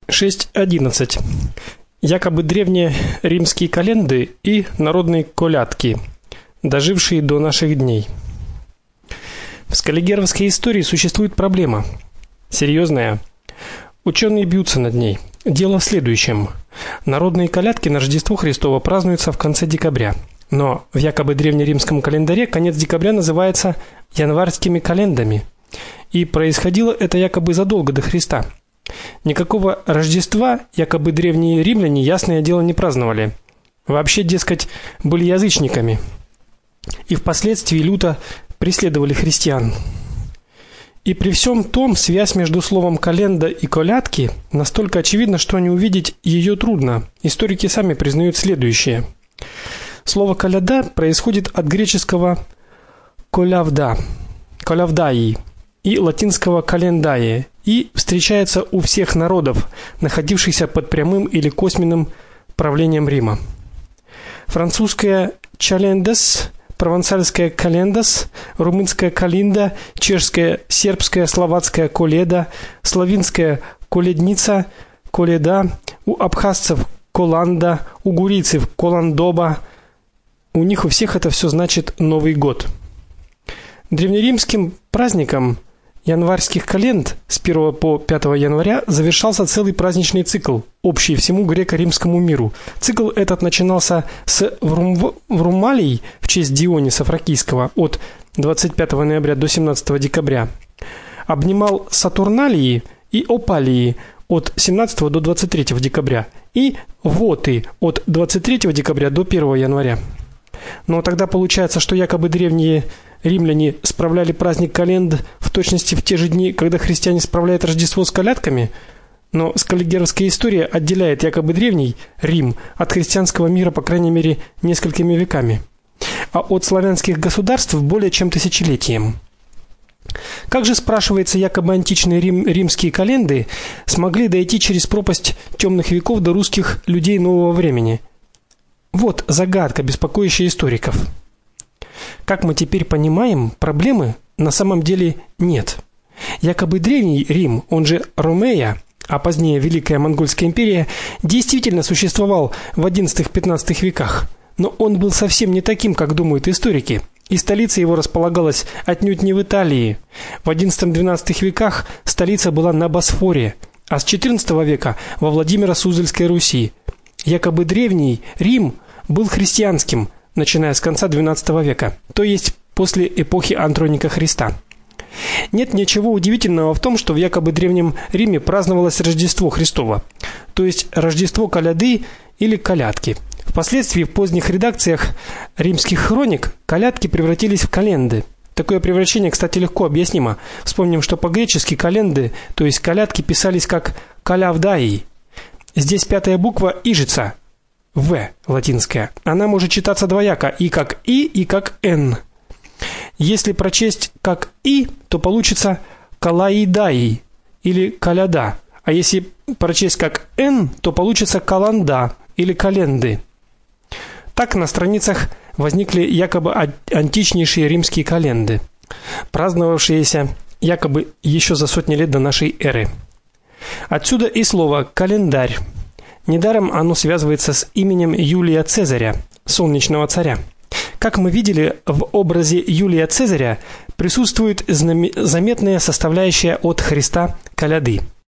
6.11. Якобы древние римские календы и народные колядки, дожившие до наших дней. В скаллигеровской истории существует проблема серьезная. Ученые бьются над ней. Дело в следующем: народные колядки на Рождество Христово празднуются в конце декабря. Но в якобы древнеримском календаре конец декабря называется январскими календами. И происходило это якобы задолго до Христа. Никакого Рождества якобы древние римляне, ясное дело, не праздновали. Вообще, дескать, были язычниками. И впоследствии люто преследовали христиан. И при всем том, связь между словом календа и колядки настолько очевидна, что не увидеть ее трудно. Историки сами признают следующее: слово коляда происходит от греческого колявда, колявдаи, и латинского календае, и встречается у всех народов, находившихся под прямым или косвенным правлением Рима. Французское чалендес, провансальское календас, румынское калинда, чешское, сербское, словацкое коледа, славянское коледница, коледа, у абхазцев коланда, у гурийцев коландоба. У них у всех это все значит Новый год. Древнеримским праздником январских календ с 1 по 5 января завершался целый праздничный цикл, общий всему греко-римскому миру. Цикл этот начинался с Врумалий в честь Диониса Фракийского от 25 ноября до 17 декабря. Обнимал Сатурналии и Опалии от 17 до 23 декабря и Воты от 23 декабря до 1 января. Но тогда получается, что якобы древние римляне справляли праздник календ в точности в те же дни, когда христиане справляют Рождество с колядками. Но скаллигеровская история отделяет якобы древний Рим от христианского мира, по крайней мере, несколькими веками, а от славянских государств более чем тысячелетием. Как же, спрашивается, якобы античные римские календы смогли дойти через пропасть темных веков до русских людей нового времени? Вот загадка, беспокоящая историков. Как мы теперь понимаем, проблемы на самом деле нет. Якобы древний Рим, он же Ромея, а позднее Великая Монгольская империя, действительно существовал в XI-XV веках, но он был совсем не таким, как думают историки. И столица его располагалась отнюдь не в Италии. В XI-XII веках столица была на Босфоре, а с XIV века во Владимиро-Суздальской Руси. Якобы древний Рим был христианским, начиная с конца XII века, то есть после эпохи Андроника Христа. Нет ничего удивительного в том, что в якобы древнем Риме праздновалось Рождество Христово, то есть Рождество коляды или колядки. Впоследствии в поздних редакциях римских хроник колядки превратились в календы. Такое превращение, кстати, легко объяснимо. Вспомним, что по-гречески календы, то есть колядки, писались как колявдаи. Здесь пятая буква ижица, В латинская. Она может читаться двояко, и как и как н. Если прочесть как и, то получится калаидаи или коляда. А если прочесть как н, то получится каланда или календы. Так на страницах возникли якобы античнейшие римские календы, праздновавшиеся якобы еще за сотни лет до нашей эры. Отсюда и слово календарь. Недаром оно связывается с именем Юлия Цезаря, солнечного царя. Как мы видели, в образе Юлия Цезаря присутствует заметная составляющая от Христа коляды.